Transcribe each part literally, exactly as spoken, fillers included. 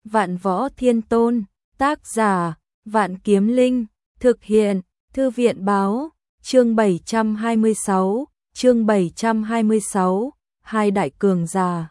Vạn Võ Thiên Tôn, tác giả, Vạn Kiếm Linh, thực hiện, Thư viện báo, chương bảy trăm hai mươi sáu, chương bảy trăm hai mươi sáu, hai đại cường giả.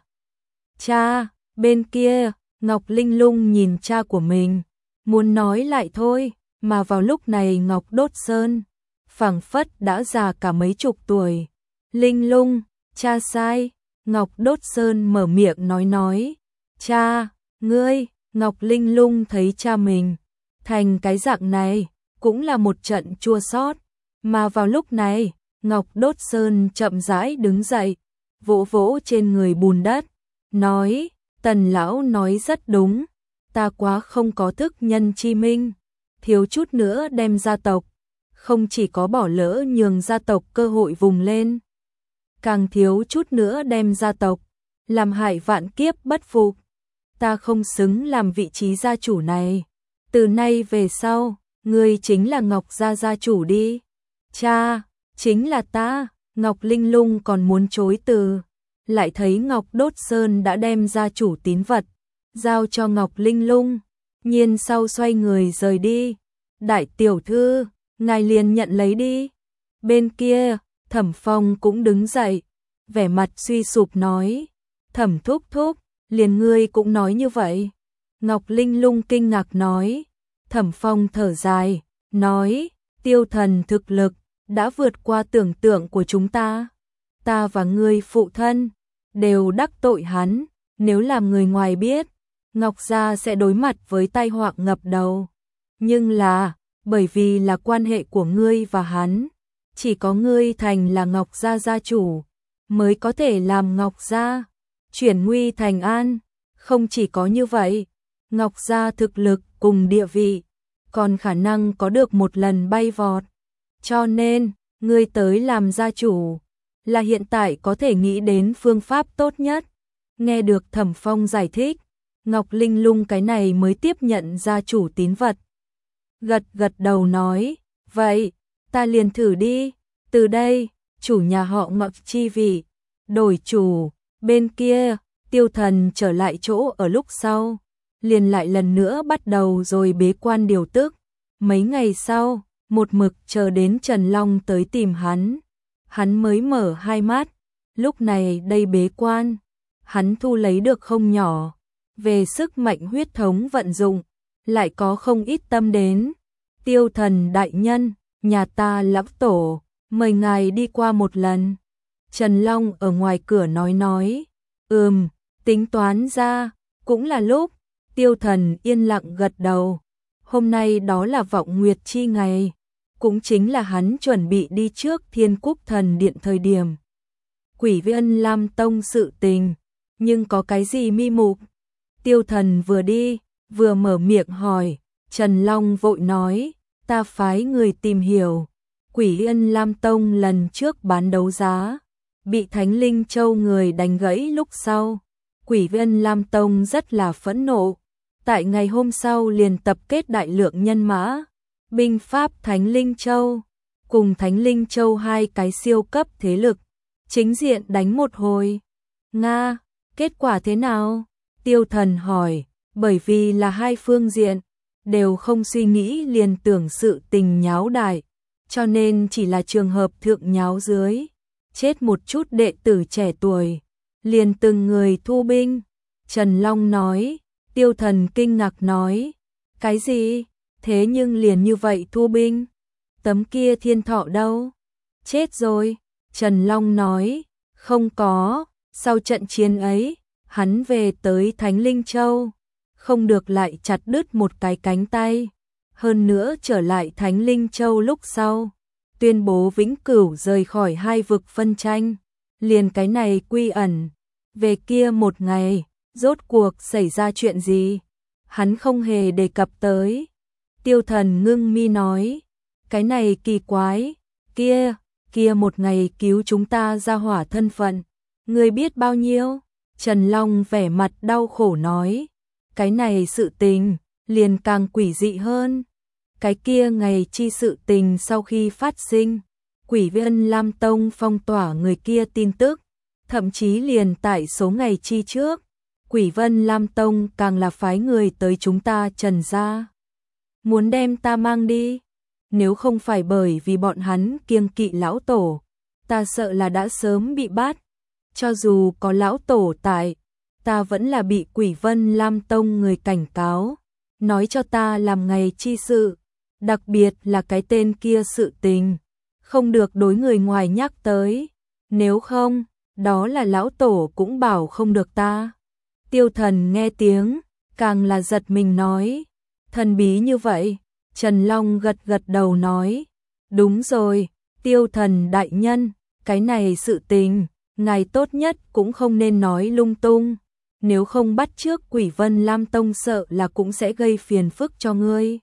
Cha, bên kia, Ngọc Linh Lung nhìn cha của mình, muốn nói lại thôi, mà vào lúc này Ngọc Đốt Sơn, phảng phất đã già cả mấy chục tuổi. Linh Lung, cha sai, Ngọc Đốt Sơn mở miệng nói nói, cha, ngươi, Ngọc Linh Lung thấy cha mình thành cái dạng này, cũng là một trận chua xót, mà vào lúc này, Ngọc Đốt Sơn chậm rãi đứng dậy, vỗ vỗ trên người bùn đất, nói, Tần lão nói rất đúng, ta quá không có thức nhân chi minh, thiếu chút nữa đem gia tộc, không chỉ có bỏ lỡ nhường gia tộc cơ hội vùng lên, càng thiếu chút nữa đem gia tộc, làm hại vạn kiếp bất phục. Ta không xứng làm vị trí gia chủ này. Từ nay về sau, ngươi chính là Ngọc gia gia chủ đi. Cha, chính là ta. Ngọc Linh Lung còn muốn chối từ, lại thấy Ngọc Đốt Sơn đã đem gia chủ tín vật, giao cho Ngọc Linh Lung, nhiên sau xoay người rời đi. Đại tiểu thư, ngài liền nhận lấy đi. Bên kia, Thẩm Phong cũng đứng dậy, vẻ mặt suy sụp nói, Thẩm thúc thúc, liền ngươi cũng nói như vậy. Ngọc Linh Lung kinh ngạc nói, Thẩm Phong thở dài, nói, Tiêu Thần thực lực đã vượt qua tưởng tượng của chúng ta. Ta và ngươi phụ thân đều đắc tội hắn, nếu làm người ngoài biết, Ngọc gia sẽ đối mặt với tai họa ngập đầu. Nhưng là, bởi vì là quan hệ của ngươi và hắn, chỉ có ngươi thành là Ngọc gia gia chủ, mới có thể làm Ngọc gia chuyển nguy thành an. Không chỉ có như vậy, Ngọc gia thực lực cùng địa vị, còn khả năng có được một lần bay vọt. Cho nên, ngươi tới làm gia chủ, là hiện tại có thể nghĩ đến phương pháp tốt nhất. Nghe được Thẩm Phong giải thích, Ngọc Linh Lung cái này mới tiếp nhận gia chủ tín vật. Gật gật đầu nói, vậy, ta liền thử đi, từ đây, chủ nhà họ Ngọc chi vị, đổi chủ. Bên kia, Tiêu Thần trở lại chỗ ở lúc sau, liền lại lần nữa bắt đầu rồi bế quan điều tức. Mấy ngày sau, một mực chờ đến Trần Long tới tìm hắn, hắn mới mở hai mắt. Lúc này đây bế quan, hắn thu lấy được không nhỏ, về sức mạnh huyết thống vận dụng, lại có không ít tâm đến. Tiêu Thần đại nhân, nhà ta lão tổ, mời ngài đi qua một lần. Trần Long ở ngoài cửa nói nói, ừm, tính toán ra, cũng là lúc. Tiêu Thần yên lặng gật đầu. Hôm nay đó là vọng nguyệt chi ngày, cũng chính là hắn chuẩn bị đi trước Thiên Quốc Thần Điện thời điểm. Quỷ Viên Lam Tông sự tình, nhưng có cái gì mi mục? Tiêu Thần vừa đi, vừa mở miệng hỏi, Trần Long vội nói, ta phái người tìm hiểu. Quỷ Viên Lam Tông lần trước bán đấu giá, bị Thánh Linh Châu người đánh gãy lúc sau. Quỷ Viên Lam Tông rất là phẫn nộ, tại ngày hôm sau liền tập kết đại lượng nhân mã, binh pháp Thánh Linh Châu, cùng Thánh Linh Châu hai cái siêu cấp thế lực, chính diện đánh một hồi. Nga, kết quả thế nào? Tiêu Thần hỏi, bởi vì là hai phương diện, đều không suy nghĩ liền tưởng sự tình nháo đại, cho nên chỉ là trường hợp thượng nháo dưới, chết một chút đệ tử trẻ tuổi, liền từng người thu binh. Trần Long nói, Tiêu Thần kinh ngạc nói, cái gì? Thế nhưng liền như vậy thu binh? Tấm kia Thiên Thọ đâu? Chết rồi. Trần Long nói, không có, sau trận chiến ấy, hắn về tới Thánh Linh Châu, không được lại chặt đứt một cái cánh tay. Hơn nữa trở lại Thánh Linh Châu lúc sau, tuyên bố vĩnh cửu rời khỏi hai vực phân tranh, liền cái này quy ẩn. Về kia một ngày, rốt cuộc xảy ra chuyện gì? Hắn không hề đề cập tới. Tiêu Thần ngưng mi nói, cái này kỳ quái, kia, kia một ngày cứu chúng ta ra hỏa thân phận, ngươi biết bao nhiêu? Trần Long vẻ mặt đau khổ nói, cái này sự tình, liền càng quỷ dị hơn. Cái kia ngày chi sự tình sau khi phát sinh, Quỷ Viên Lam Tông phong tỏa người kia tin tức, thậm chí liền tại số ngày chi trước, Quỷ Vân Lam Tông càng là phái người tới chúng ta Trần gia, muốn đem ta mang đi. Nếu không phải bởi vì bọn hắn kiêng kỵ lão tổ, ta sợ là đã sớm bị bắt. Cho dù có lão tổ tại, ta vẫn là bị Quỷ Vân Lam Tông người cảnh cáo, nói cho ta làm ngày chi sự, đặc biệt là cái tên kia sự tình, không được đối người ngoài nhắc tới, nếu không, đó là lão tổ cũng bảo không được ta. Tiêu Thần nghe tiếng, càng là giật mình nói, thần bí như vậy. Trần Long gật gật đầu nói, đúng rồi, Tiêu Thần đại nhân, cái này sự tình, ngài tốt nhất cũng không nên nói lung tung, nếu không bắt trước Quỷ Vân Lam Tông sợ là cũng sẽ gây phiền phức cho ngươi.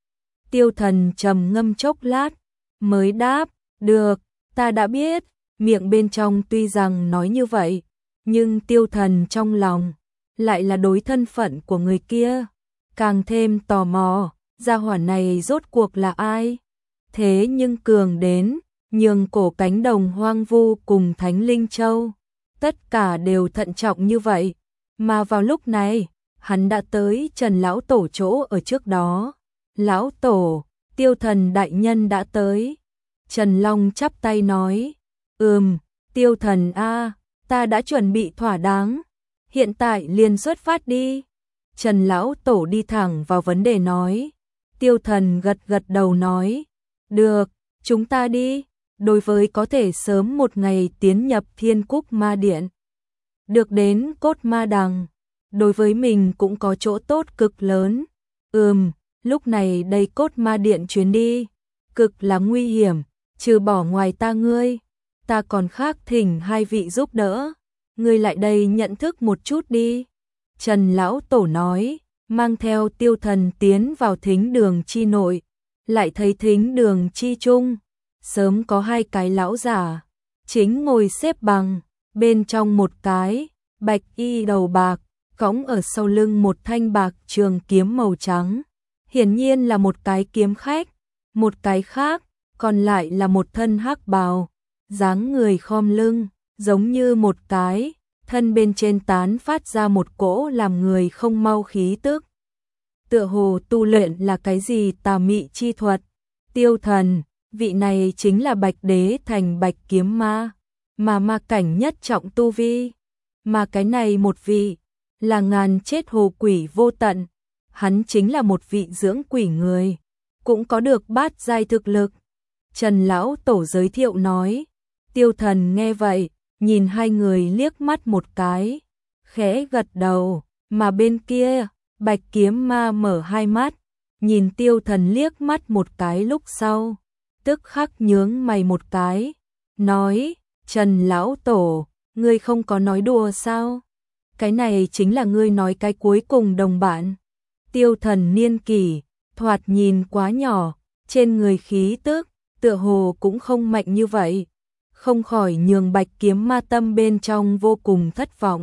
Tiêu Thần trầm ngâm chốc lát, mới đáp, được, ta đã biết, miệng bên trong tuy rằng nói như vậy, nhưng Tiêu Thần trong lòng, lại là đối thân phận của người kia, càng thêm tò mò, gia hỏa này rốt cuộc là ai? Thế nhưng cường đến, nhường cổ cánh đồng hoang vu cùng Thánh Linh Châu, tất cả đều thận trọng như vậy, mà vào lúc này, hắn đã tới Trần Lão Tổ chỗ ở trước đó. Lão Tổ, Tiêu Thần đại nhân đã tới. Trần Long chắp tay nói, ừm, Tiêu Thần a, ta đã chuẩn bị thỏa đáng, hiện tại liền xuất phát đi. Trần Lão Tổ đi thẳng vào vấn đề nói. Tiêu Thần gật gật đầu nói, được, chúng ta đi, đối với có thể sớm một ngày tiến nhập Thiên Cúc Ma Điện, được đến cốt ma đằng, đối với mình cũng có chỗ tốt cực lớn. Ừm, lúc này đây cốt ma điện chuyến đi, cực là nguy hiểm, trừ bỏ ngoài ta ngươi, ta còn khác thỉnh hai vị giúp đỡ, ngươi lại đây nhận thức một chút đi. Trần Lão Tổ nói, mang theo Tiêu Thần tiến vào thính đường chi nội, lại thấy thính đường chi trung, sớm có hai cái lão giả, chính ngồi xếp bằng, bên trong một cái, bạch y đầu bạc, cõng ở sau lưng một thanh bạc trường kiếm màu trắng, hiển nhiên là một cái kiếm khách, một cái khác, còn lại là một thân hắc bào, dáng người khom lưng, giống như một cái, thân bên trên tán phát ra một cỗ làm người không mau khí tức. Tựa hồ tu luyện là cái gì tà mị chi thuật. Tiêu Thần, vị này chính là Bạch Đế thành Bạch Kiếm Ma, mà ma cảnh nhất trọng tu vi, mà cái này một vị là ngàn chết hồ quỷ vô tận, hắn chính là một vị dưỡng quỷ người, cũng có được bát giai thực lực. Trần Lão Tổ giới thiệu nói. Tiêu Thần nghe vậy, nhìn hai người liếc mắt một cái, khẽ gật đầu, mà bên kia, Bạch Kiếm Ma mở hai mắt, nhìn Tiêu Thần liếc mắt một cái lúc sau, tức khắc nhướng mày một cái, nói, Trần Lão Tổ, ngươi không có nói đùa sao? Cái này chính là ngươi nói cái cuối cùng đồng bạn. Tiêu Thần niên kỷ, thoạt nhìn quá nhỏ, trên người khí tức, tựa hồ cũng không mạnh như vậy, không khỏi nhường Bạch Kiếm Ma tâm bên trong vô cùng thất vọng.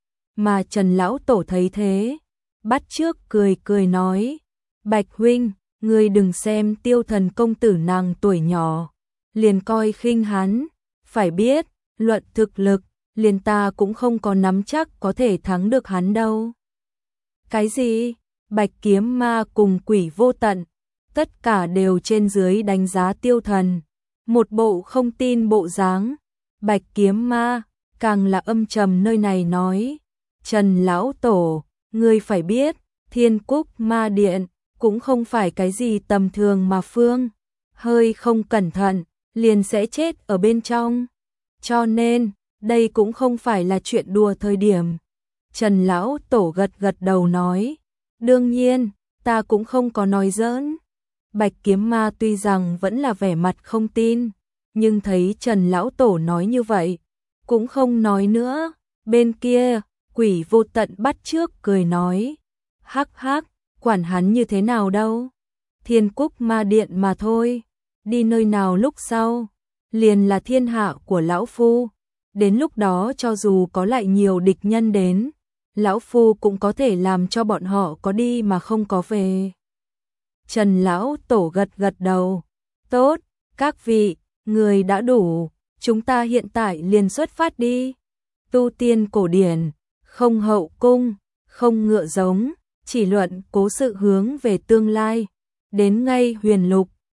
Mà Trần Lão Tổ thấy thế, bắt trước cười cười nói, Bạch huynh, ngươi đừng xem Tiêu Thần công tử nàng tuổi nhỏ, liền coi khinh hắn, phải biết, luận thực lực, liền ta cũng không có nắm chắc có thể thắng được hắn đâu. Cái gì? Bạch Kiếm Ma cùng quỷ vô tận, tất cả đều trên dưới đánh giá Tiêu Thần, một bộ không tin bộ dáng. Bạch Kiếm Ma càng là âm trầm nơi này nói, Trần Lão Tổ, ngươi phải biết, Thiên Cúc Ma Điện cũng không phải cái gì tầm thường mà phương, hơi không cẩn thận, liền sẽ chết ở bên trong. Cho nên, đây cũng không phải là chuyện đùa thời điểm. Trần Lão Tổ gật gật đầu nói, đương nhiên, ta cũng không có nói giỡn. Bạch Kiếm Ma tuy rằng vẫn là vẻ mặt không tin, nhưng thấy Trần Lão Tổ nói như vậy, cũng không nói nữa. Bên kia, quỷ vô tận bắt trước cười nói, hắc hắc, quản hắn như thế nào đâu. Thiên Cúc Ma Điện mà thôi, đi nơi nào lúc sau, liền là thiên hạ của Lão Phu. Đến lúc đó cho dù có lại nhiều địch nhân đến, Lão Phu cũng có thể làm cho bọn họ có đi mà không có về. Trần Lão Tổ gật gật đầu, tốt, các vị, người đã đủ, chúng ta hiện tại liền xuất phát đi. Tu tiên cổ điển, không hậu cung, không ngựa giống, chỉ luận cố sự hướng về tương lai. Đến ngay Huyền Lục,